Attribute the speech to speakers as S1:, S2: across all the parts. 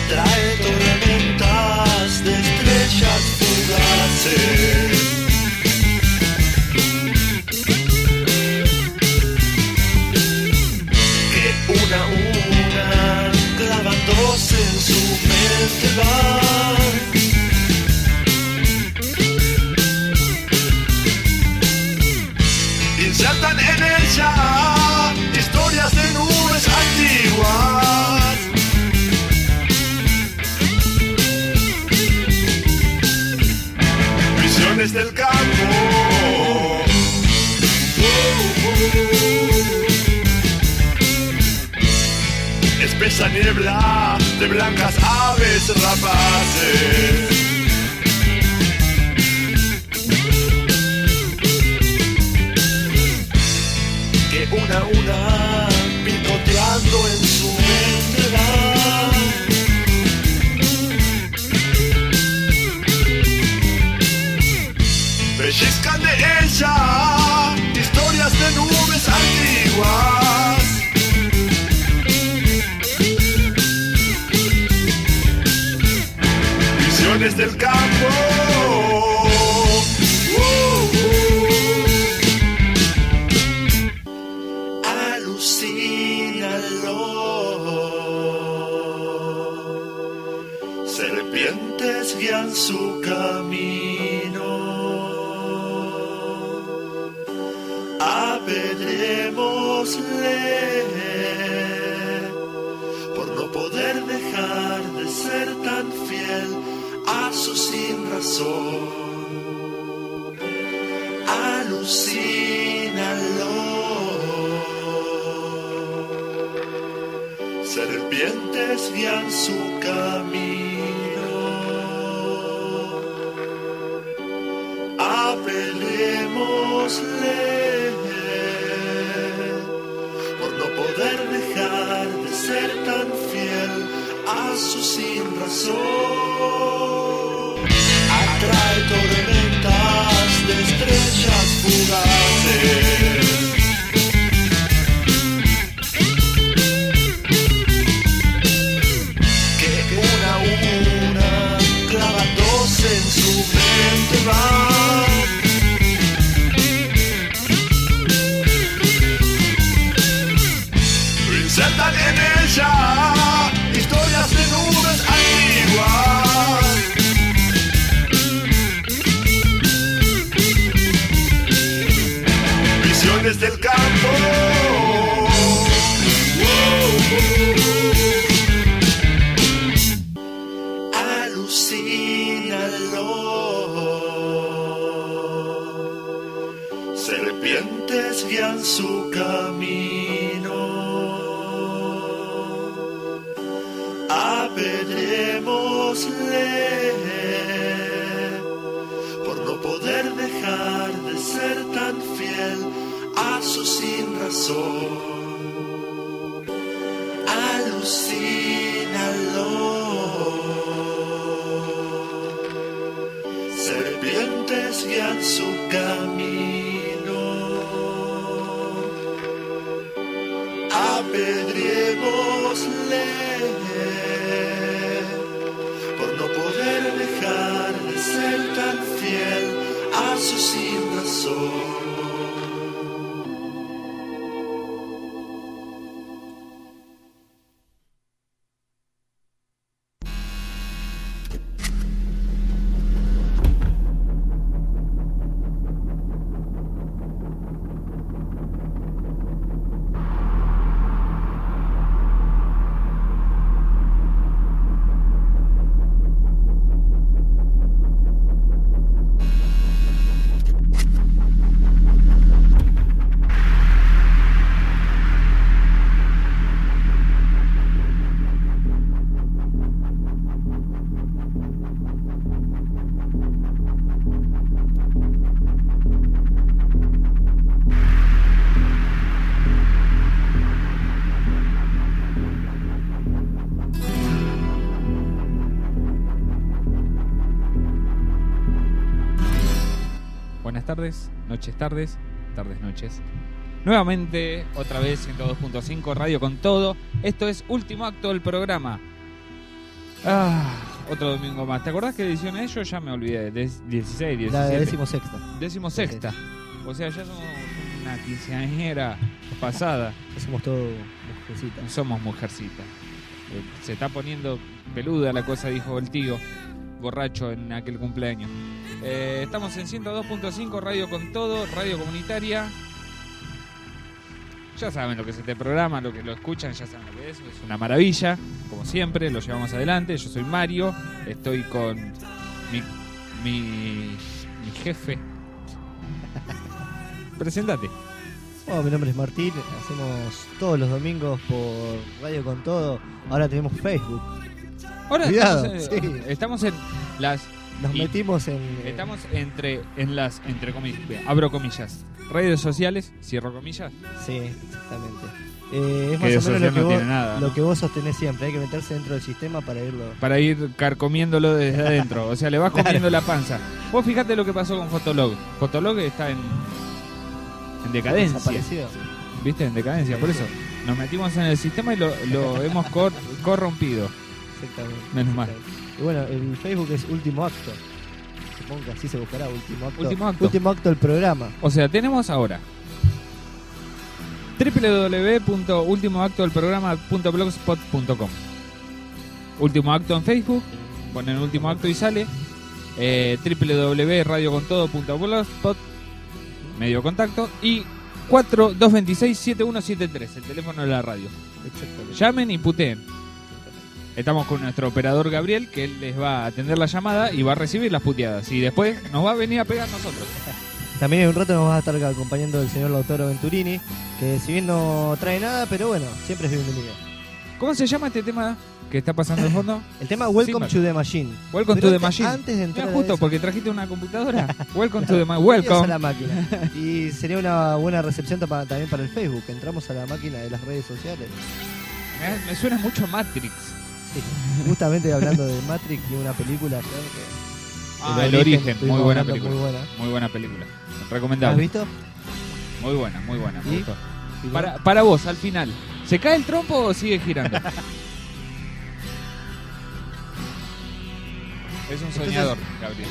S1: atrae tormentas de estrellas fugaces. Que una a una, clavándose en su mente van. Insertan en ella historias de nubes antiguas. Visiones del campo. Espesa niebla de blancas aves rapaces. Una a una, picoteando en su mente va. Pellizcan de ella historias de nubes antiguas. Visiones del campo. Serpientes guían su camino. Apedrémosle por no poder dejar de ser tan fiel a su sin razón. Alucínalo. Serpientes guían su camino. Apelémosle por no poder dejar de ser tan fiel a su sin razón. Atrae tormentas de estrellas fugaces. En su mente va. Insertan en ella historias de nubes antiguas. Visiones del campo. Serpientes guían su camino. Apedrémosle por no poder dejar de ser tan fiel a su sin razón. Alucínalo. Serpientes guían su camino. Apedrémosle por no poder dejar de ser tan fiel a su sin razón.
S2: tardes, noches, tardes, tardes, noches. Nuevamente, otra vez 102.5 Radio con todo. Esto es Último Acto del programa. Otro domingo más. ¿Te acordás qué edición es? Yo ya me olvidé. 16, 17.
S3: La 16ª.
S2: 16ª. O sea, ya somos una quinceañera pasada.
S3: Somos todos mujercitas.
S2: Somos mujercitas. Se está poniendo peluda la cosa, dijo el tío, borracho en aquel cumpleaños. Estamos en 102.5, Radio con Todo, radio comunitaria. Ya saben lo que es este programa, lo que lo escuchan, ya saben lo que es una maravilla, como siempre, lo llevamos adelante. Yo soy Mario, estoy con mi jefe. Preséntate.
S3: Oh, mi nombre es Martín, hacemos todos los domingos por Radio con Todo. Ahora tenemos Facebook.
S2: Ahora
S3: Cuidado,
S2: estamos en las...
S3: Nos metimos en...
S2: Estamos entre comillas, abro comillas, redes sociales, cierro comillas.
S3: Sí, exactamente. Es más o menos lo que vos sostenés siempre. Hay que meterse dentro del sistema para ir carcomiéndolo desde adentro. O sea, le vas comiendo la panza. Vos fijate lo que pasó con Fotolog. Fotolog está en decadencia. ¿Viste? En decadencia. Sí, por eso nos metimos en el sistema y lo hemos corrompido. Exactamente.
S2: Menos mal.
S3: Y bueno, el Facebook es Último Acto. Supongo que así se buscará, Último Acto.
S2: Último Acto
S3: del programa.
S2: O sea, tenemos ahora www.ultimoactodelprograma.blogspot.com. Último Acto en Facebook, ponen Último Acto y sale. www.radiocontodo.blogspot, medio contacto, y 4226-7173, el teléfono de la radio. Llamen y puteen. Estamos con nuestro operador Gabriel, que él les va a atender la llamada y va a recibir las puteadas. Y después nos va a venir a pegar nosotros.
S3: También en un rato nos va a estar acompañando el señor Lautaro Venturini, que si bien no trae nada, pero bueno, siempre es bienvenido.
S2: ¿Cómo se llama este tema que está pasando de fondo?
S3: El tema Welcome to the Machine.
S2: Welcome to the Machine.
S3: Antes de entrar
S2: justo
S3: eso,
S2: porque trajiste una computadora. Welcome to the Machine. Welcome
S3: a la máquina. Y sería una buena recepción también para el Facebook. Entramos a la máquina de las redes sociales.
S2: Me suena mucho Matrix.
S3: Sí, justamente hablando de Matrix y una película, creo
S2: que... El origen, muy buena película. Muy buena película. Recomendable.
S3: ¿Has visto?
S2: Muy buena, me gustó. Para vos, al final, ¿se cae el trompo o sigue girando? Es un soñador, Gabriel.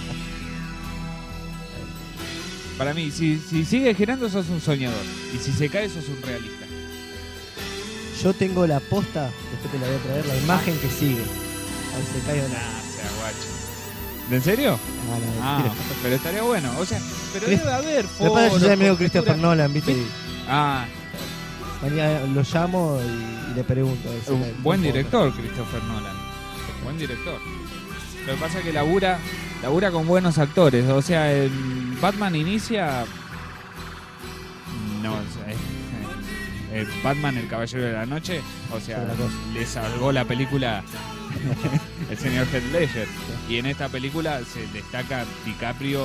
S2: Para mí, si sigue girando, sos un soñador. Y si se cae, sos un realista.
S3: Yo tengo la posta, después te la voy a traer, la imagen que sigue. A ver si se cae o no.
S2: Sea guacho. ¿En serio?
S3: No,
S2: pero estaría bueno. O sea, pero debe haber foros.
S3: Me parece que ya es medio Christopher Nolan, ¿viste? Mañana lo llamo y le pregunto.
S2: Un buen director, Christopher Nolan. Buen director. Lo que pasa es que labura con buenos actores. O sea, en Batman inicia... No, Batman, el Caballero de la Noche, o sea, le salvó la película el señor Heath Ledger. Y en esta película se destaca DiCaprio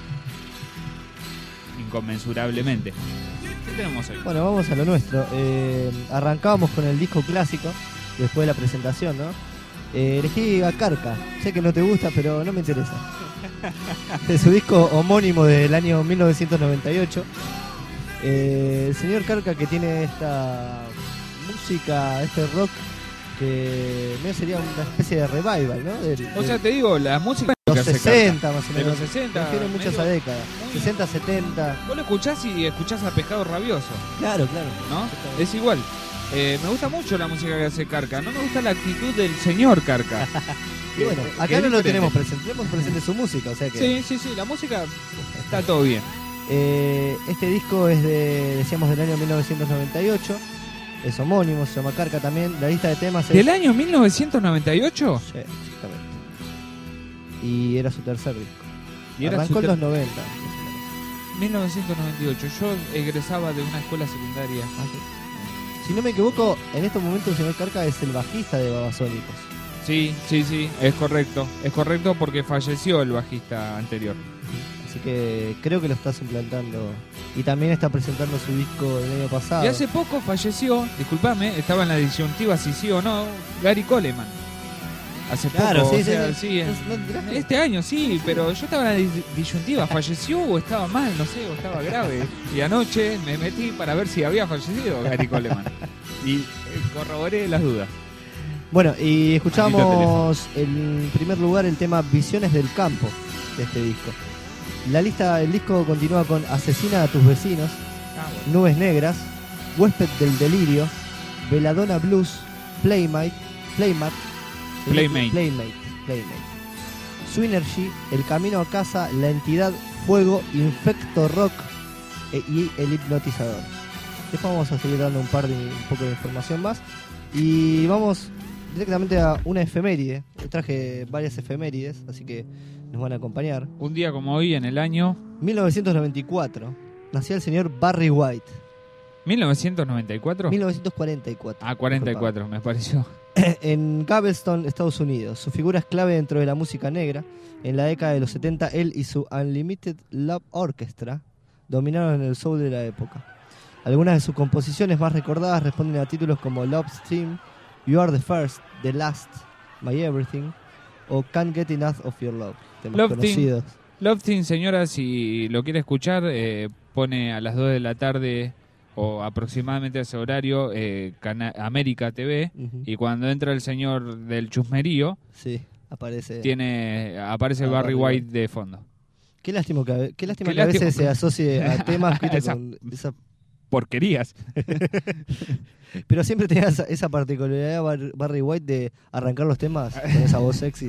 S2: inconmensurablemente. ¿Qué tenemos hoy?
S3: Bueno, vamos a lo nuestro. Arrancábamos con el disco clásico, después de la presentación, ¿no? Elegí a Carca. Sé que no te gusta, pero no me interesa. De su disco homónimo del año 1998. El señor Carca, que tiene esta música, este rock que sería una especie de revival, ¿no?
S2: O sea, te digo, la música
S3: de los 60 más o menos.
S2: De los 60.
S3: Refiere mucho a esa década. 60, 70.
S2: Vos lo escuchás y escuchás a Pescado Rabioso.
S3: Claro.
S2: ¿No? Es igual. Me gusta mucho la música que hace Carca. No me gusta la actitud del señor Carca.
S3: Y bueno, acá no lo tenemos presente. Tenemos presente su música, o sea que...
S2: Sí, la música está todo bien.
S3: Este disco es decíamos, del año 1998. Es homónimo, se llama Carca también. La lista de temas es...
S2: ¿Del año 1998?
S3: Sí, exactamente. Y era su tercer disco.
S2: Y
S3: arrancó en los 90.
S2: 1998. Yo egresaba de una escuela secundaria.
S3: Si no me equivoco, en estos momentos el señor Carca es el bajista de Babasónicos.
S2: Sí, es correcto. Es correcto porque falleció el bajista anterior.
S3: Así que creo que lo está suplantando. Y también está presentando su disco del año pasado.
S2: Y hace poco falleció, disculpame, estaba en la disyuntiva si sí o no, Gary Coleman. Hace poco, este año sí, pero yo estaba en la disyuntiva, ¿falleció o estaba mal? No sé, o estaba grave. Y anoche me metí para ver si había fallecido Gary Coleman. Y corroboré las dudas.
S3: Bueno, y escuchamos en primer lugar el tema Visiones del Campo de este disco. La lista del disco continúa con Asesina a tus vecinos, Nubes Negras, Huésped del Delirio, Belladonna Blues, Playmate, Swinergy, El Camino a Casa, La Entidad, Fuego, Infecto Rock y El Hipnotizador. Después vamos a seguir dando un poco de información más y vamos directamente a una efeméride. Traje varias efemérides, así que nos van a acompañar.
S2: Un día como hoy, en el año
S3: 1994, nació el señor Barry White.
S2: ¿1994?
S3: 1944.
S2: Ah, 44, me pareció.
S3: En Galveston, Estados Unidos. Su figura es clave dentro de la música negra. En la década de los 70, él y su Unlimited Love Orchestra dominaron el soul de la época. Algunas de sus composiciones más recordadas responden a títulos como Love Stream, You Are the First, The Last, My Everything o Can't Get Enough of Your Love.
S2: Love Team, señora, si lo quiere escuchar, pone a las 2 de la tarde o aproximadamente a ese horario América TV, y cuando entra el señor del chusmerío,
S3: sí, aparece
S2: Barry White de fondo.
S3: Qué lástima que a veces se asocie a temas con esa
S2: porquerías.
S3: Pero siempre tenía esa particularidad Barry White de arrancar los temas con esa voz sexy.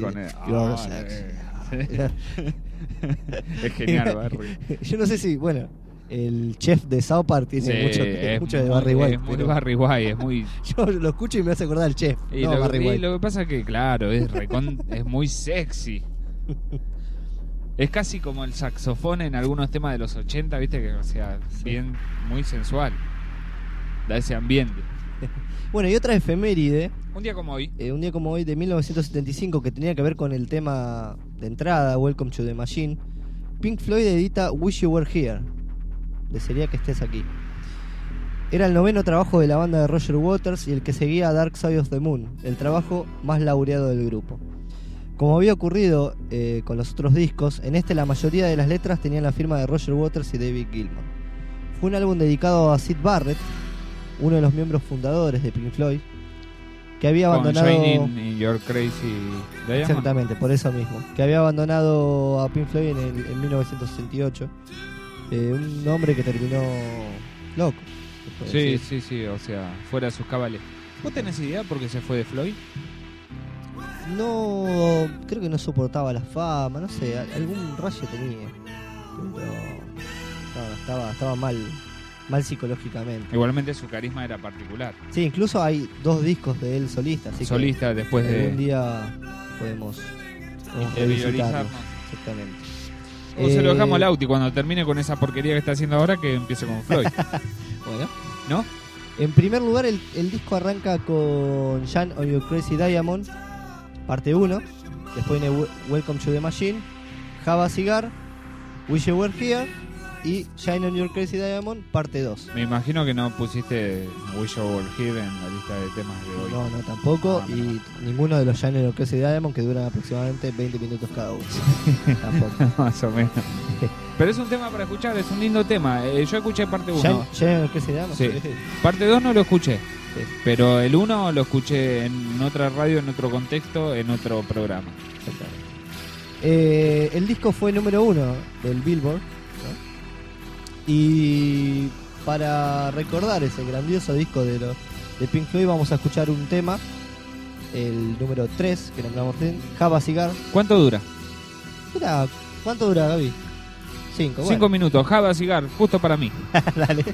S2: Es genial, Barry.
S3: Yo no sé si, bueno, el chef de South Park tiene mucho de Barry White.
S2: Es muy Barry White, es muy...
S3: Yo lo escucho y me hace acordar al chef.
S2: Barry White. Lo que pasa es que, claro, es muy sexy. Es casi como el saxofón en algunos temas de los 80, ¿viste? Que, o sea, bien, muy sensual. Da ese ambiente.
S3: Bueno, y otra efeméride.
S2: Un día como hoy.
S3: Un día como hoy de 1975, que tenía que ver con el tema de entrada, Welcome to the Machine. Pink Floyd edita Wish You Were Here. Desearía que estés aquí. Era el 9º trabajo de la banda de Roger Waters y el que seguía a Dark Side of the Moon, el trabajo más laureado del grupo. Como había ocurrido con los otros discos, en este la mayoría de las letras tenían la firma de Roger Waters y David Gilmour. Fue un álbum dedicado a Syd Barrett, uno de los miembros fundadores de Pink Floyd, que había abandonado...
S2: Shining in Your Crazy Diamond.
S3: Exactamente, por eso mismo. Que había abandonado a Pink Floyd en 1968. Un hombre que terminó loco.
S2: Sí, o sea, fuera de sus cabales. ¿Vos tenés idea por qué se fue de Floyd?
S3: No, creo que no soportaba la fama, no sé, algún rayo tenía. Pero estaba mal psicológicamente.
S2: Igualmente su carisma era particular.
S3: Sí, incluso hay 2 discos de él solista, así
S2: solista
S3: que
S2: después de
S3: algún día podemos
S2: interiorizarnos.
S3: Exactamente.
S2: O se lo dejamos al Auti cuando termine con esa porquería que está haciendo ahora, que empiece con Floyd.
S3: Bueno,
S2: ¿no?
S3: En primer lugar, el disco arranca con Shine on Your Crazy Diamond, parte 1. Después viene Welcome to the Machine, Have a Cigar, Wish You Were Here y Shine on Your Crazy Diamond, parte 2.
S2: Me imagino que no pusiste Wish You Were Here en la lista de temas de hoy.
S3: No, tampoco. Y ninguno de los Shine on Your Crazy Diamond, que duran aproximadamente 20 minutos cada uno. Tampoco.
S2: Más o menos. Pero es un tema para escuchar, es un lindo tema. Yo escuché parte 1.
S3: Shine on Your Crazy Diamond.
S2: Sí. Parte 2 no lo escuché. Sí. Pero el 1 lo escuché en otra radio, en otro contexto, en otro programa.
S3: El disco fue número 1 del Billboard, ¿no? Y para recordar ese grandioso disco de Pink Floyd, vamos a escuchar un tema, el número 3 que nombramos, Have a Cigar.
S2: ¿Cuánto dura?
S3: ¿Cuánto dura, Gaby? 5.
S2: 5 minutos. Have a Cigar, justo para mí.
S3: Dale.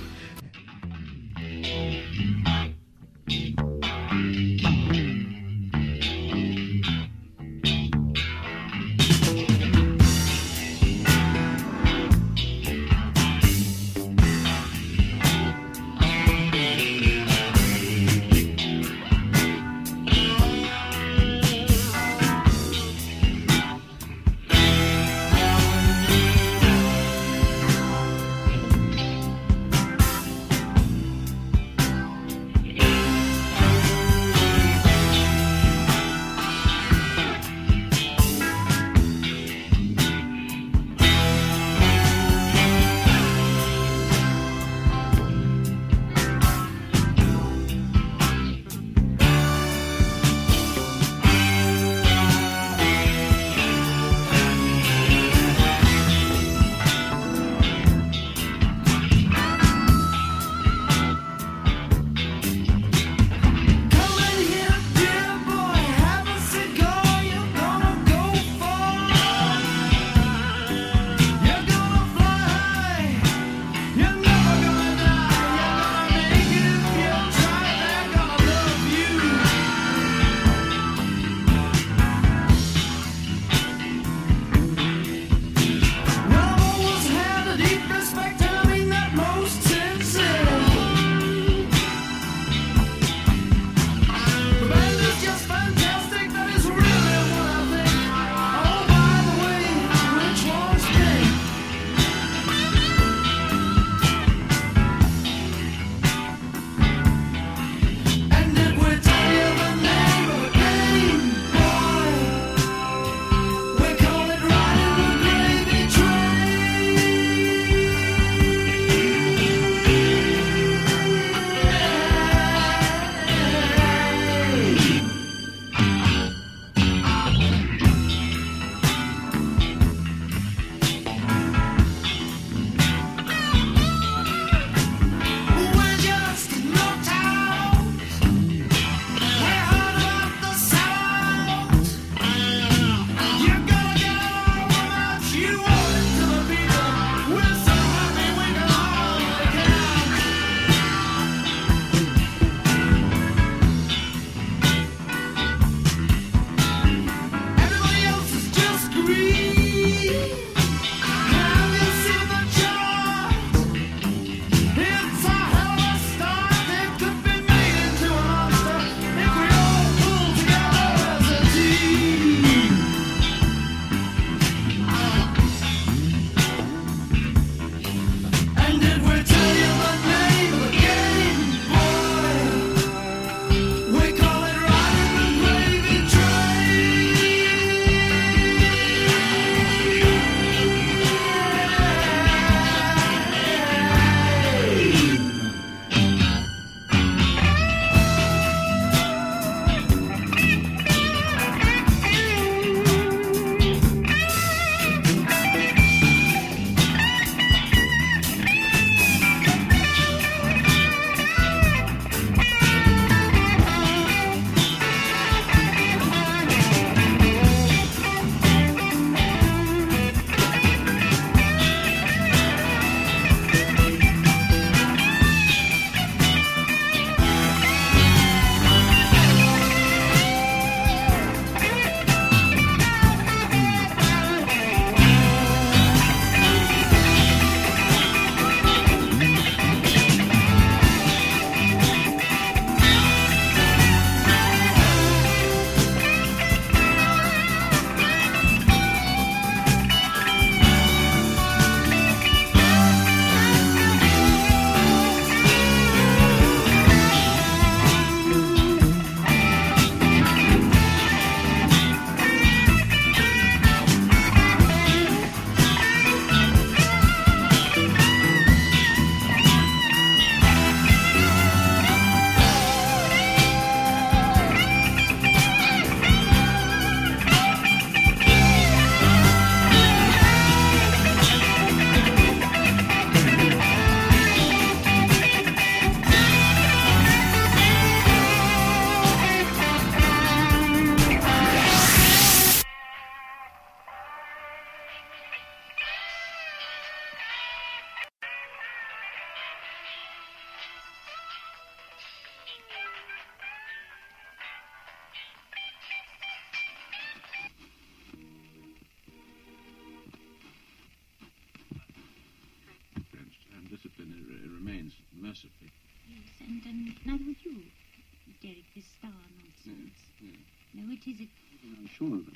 S4: and neither would you, Derek, this star nonsense. No, it isn't. I'm sure of it.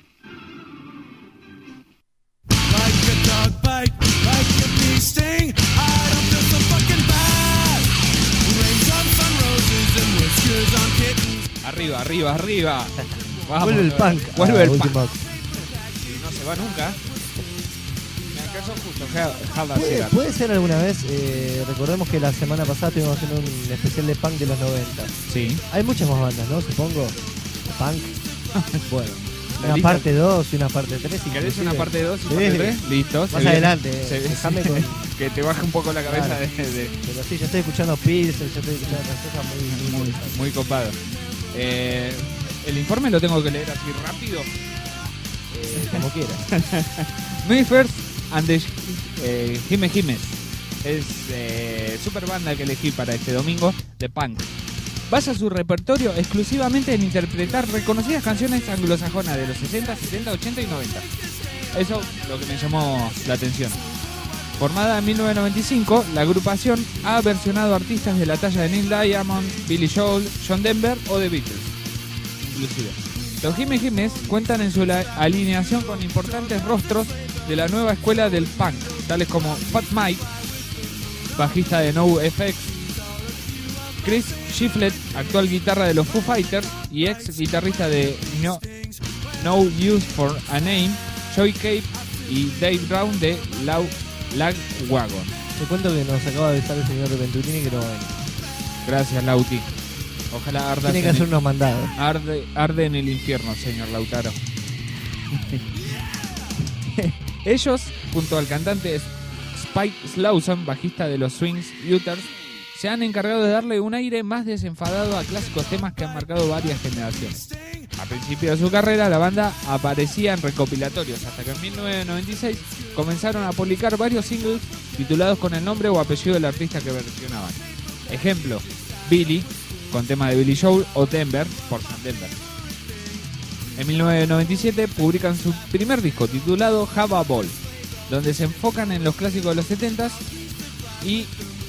S1: Like a dog bite, like a bee sting, I don't feel so fucking bad. Raindrops on roses and whiskers on kittens.
S2: Arriba, arriba, arriba. Vamos,
S3: vuelve el punk.
S2: Vuelve el punk.
S3: Último.
S2: Y no se va nunca. Me alcanzó justo.
S3: ¿Puede ser alguna vez? Recordemos que la semana pasada estuvimos haciendo un especial de punk de los 90.
S2: Sí.
S3: Hay muchas más bandas, ¿no? Supongo. Punk. Bueno. Una
S2: ¿Listo?
S3: parte 2 y una parte 3.
S2: Si querés una parte 2 y
S3: sí.
S2: parte 3, listo.
S3: Más adelante.
S2: Déjame que te baje un poco la cabeza. Claro.
S3: Pero sí, yo estoy escuchando Pilsen, yo estoy escuchando otras cosas
S2: muy copado. El informe lo tengo que leer así rápido.
S3: Como quieras.
S2: My First and the Jimes. Es super banda que elegí para este domingo de punk. Basa su repertorio exclusivamente en interpretar reconocidas canciones anglosajonas de los 60, 70, 80 y 90. Eso es lo que me llamó la atención. Formada en 1995, la agrupación ha versionado artistas de la talla de Neil Diamond, Billy Joel, John Denver o The Beatles. Inclusive. Los Jimes cuentan en su alineación con importantes rostros de la nueva escuela del punk, tales como Fat Mike, bajista de NoFX, Chris Shiflett, actual guitarra de los Foo Fighters y ex guitarrista de No Use for a Name, Joey Cape y Dave Brown de Lagwagon.
S3: Te cuento que nos acaba de avisar el señor Venturini que no va a venir.
S2: Gracias, Lauti. Ojalá arda.
S3: Tiene que hacer unos mandados.
S2: Arde en el infierno, señor Lautaro. Ellos, junto al cantante Spike Slawson, bajista de los Swings Uters, se han encargado de darle un aire más desenfadado a clásicos temas que han marcado varias generaciones. A principio de su carrera, la banda aparecía en recopilatorios, hasta que en 1996 comenzaron a publicar varios singles titulados con el nombre o apellido del artista que versionaban. Ejemplo, Billy, con tema de Billy Joel, o Denver, por John Denver. En 1997 publican su primer disco titulado Have a Ball, donde se enfocan en los clásicos de los 70s y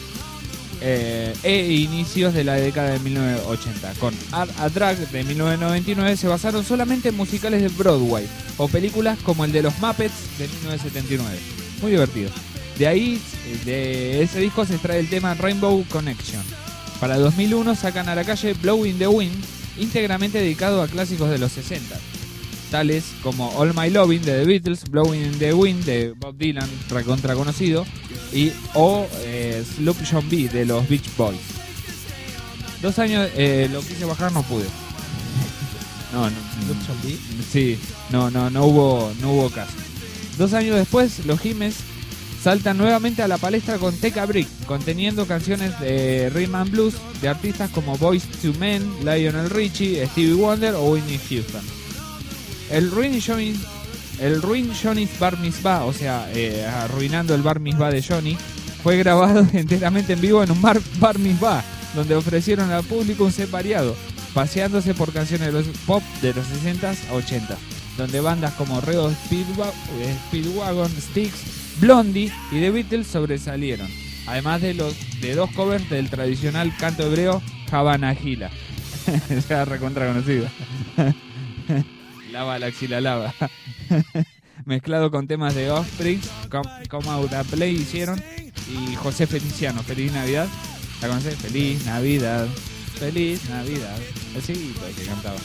S2: inicios de la década de 1980. Con Art a Drag de 1999 se basaron solamente en musicales de Broadway o películas como el de los Muppets de 1979. Muy divertido. De ahí, de ese disco se extrae el tema Rainbow Connection. Para 2001 sacan a la calle Blowin' the Wind, íntegramente dedicado a clásicos de los 60, tales como All My Lovin' de The Beatles, Blowin' the Wind de Bob Dylan, recontra conocido, y Sloop John B de los Beach Boys. 2 años, lo quise bajar, no pude. No.
S3: Sloop John B.
S2: Sí, no hubo caso. 2 años después, los Jimes saltan nuevamente a la palestra con Take a Break, conteniendo canciones de rhythm and blues de artistas como Boyz II Men, Lionel Richie, Stevie Wonder o Whitney Houston. El Ruin Johnny's Bar Mitzvah, o sea, arruinando el Bar Mitzvah de Johnny, fue grabado enteramente en vivo en un bar Mitzvah, donde ofrecieron al público un set variado, paseándose por canciones de los pop de los 60s a 80s, donde bandas como Reo Speedwagon, Styx, Blondie y The Beatles sobresalieron, además de 2 covers del tradicional canto hebreo Havana Gila. Ya recontra conocido. Lava la axila lava. Mezclado con temas de Offspring, Come Out a Play hicieron, y José Feliciano, Feliz Navidad. ¿La conocés? Feliz Navidad, Feliz Navidad. El seguito que cantaba.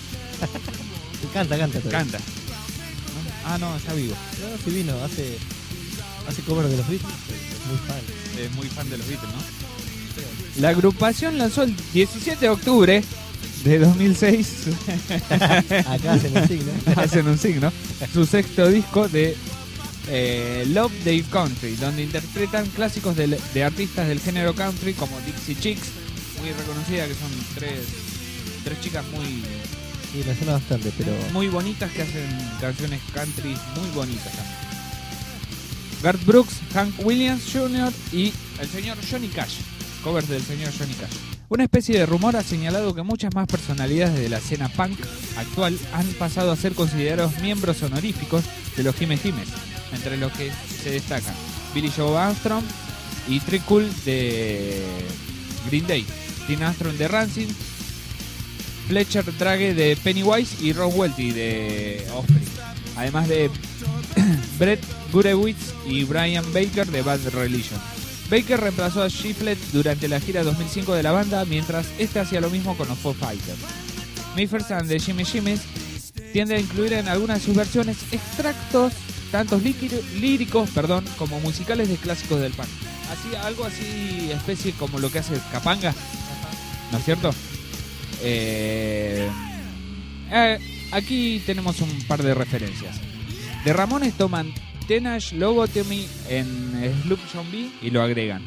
S2: Canta. Ah, no, está vivo.
S3: No, sí vino, hace cover de los Beatles, es muy fan
S2: de los Beatles, ¿no? La agrupación lanzó el 17 de octubre de 2006
S3: acá hacen un signo
S2: su sexto disco de Love Dave Country, donde interpretan clásicos de artistas del género country como Dixie Chicks, muy reconocida, que son tres chicas muy...
S3: Sí, me suena bastante, pero...
S2: muy bonitas, que hacen canciones country muy bonitas también. Garth Brooks, Hank Williams Jr. y el señor Johnny Cash, covers del señor Johnny Cash. Una especie de rumor ha señalado que muchas más personalidades de la escena punk actual han pasado a ser considerados miembros honoríficos de los Jimes, entre los que se destacan Billy Joe Armstrong y Trick Cool de Green Day, Tina Armstrong de Rancid, Fletcher Drake de Pennywise y Ron Welty de Offspring. Además de Brett Gurewitz y Brian Baker de Bad Religion. Baker reemplazó a Shiflett durante la gira 2005 de la banda, mientras este hacía lo mismo con los Foo Fighters. Mayfield and the Jimmy Jimmys tiende a incluir en algunas de sus versiones extractos, tanto líricos, como musicales de clásicos del punk. Algo así, especie como lo que hace Capanga, ¿no es cierto? Aquí tenemos un par de referencias. De Ramones toman Teenage Lobotomy en Sloop Zombie y lo agregan.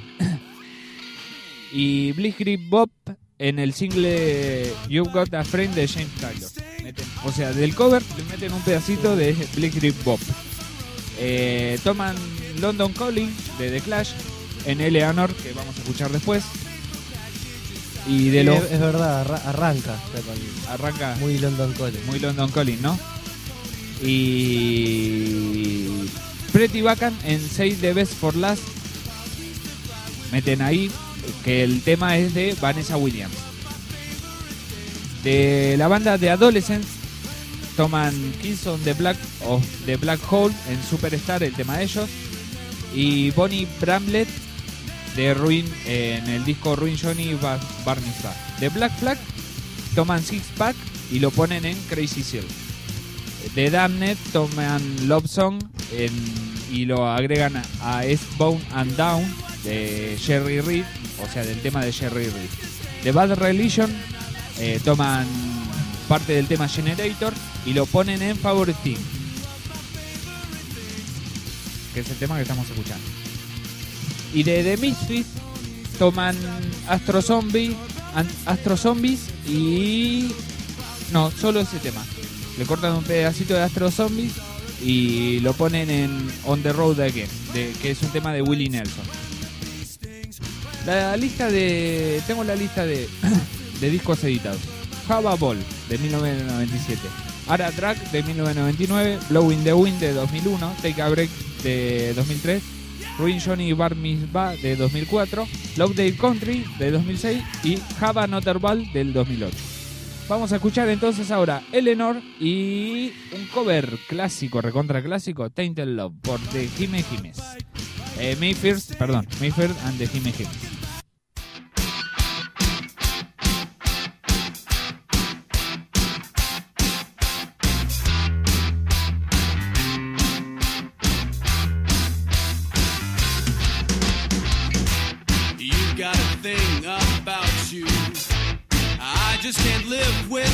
S2: Y Blitzkrieg Bop en el single You've Got a Friend de James Taylor. O sea, del cover le meten un pedacito de Blitzkrieg Bop. Toman London Calling de The Clash en Eleanor, que vamos a escuchar después. Y de
S3: es verdad, arranca muy London Calling.
S2: Muy London Calling, ¿no? Y Pretty Bacon en Save the Best for Last. Meten ahí que el tema es de Vanessa Williams. De la banda de Adolescents toman Kiss on the Black of the Black Hole en Superstar, el tema de ellos. Y Bonnie Bramlett de Ruin en el disco Ruin Johnny Barney Star. De Black Flag toman Six Pack y lo ponen en Crazy Seal. De Damned toman Love Song y lo agregan a Eastbound and Down de Jerry Reed, o sea, del tema de Jerry Reed. De Bad Religion toman parte del tema Generator y lo ponen en Favorite Thing, que es el tema que estamos escuchando. Y de The Misfits toman Astro Zombies y... no, solo ese tema. Le cortan un pedacito de Astro Zombies y lo ponen en On the Road Again, que es un tema de Willie Nelson. Tengo la lista de discos editados. Java Ball de 1997, Ara Drag de 1999, Blowing the Wind de 2001, Take a Break de 2003, Ruin Johnny Bar Mitzvah de 2004, Lovedale Country de 2006 y Java Another Ball del 2008. Vamos a escuchar entonces ahora Eleanor y un cover clásico, recontra clásico, Tainted Love por The Jime Jimes. Mayfield and the Jime Jimes.
S1: Just can't live with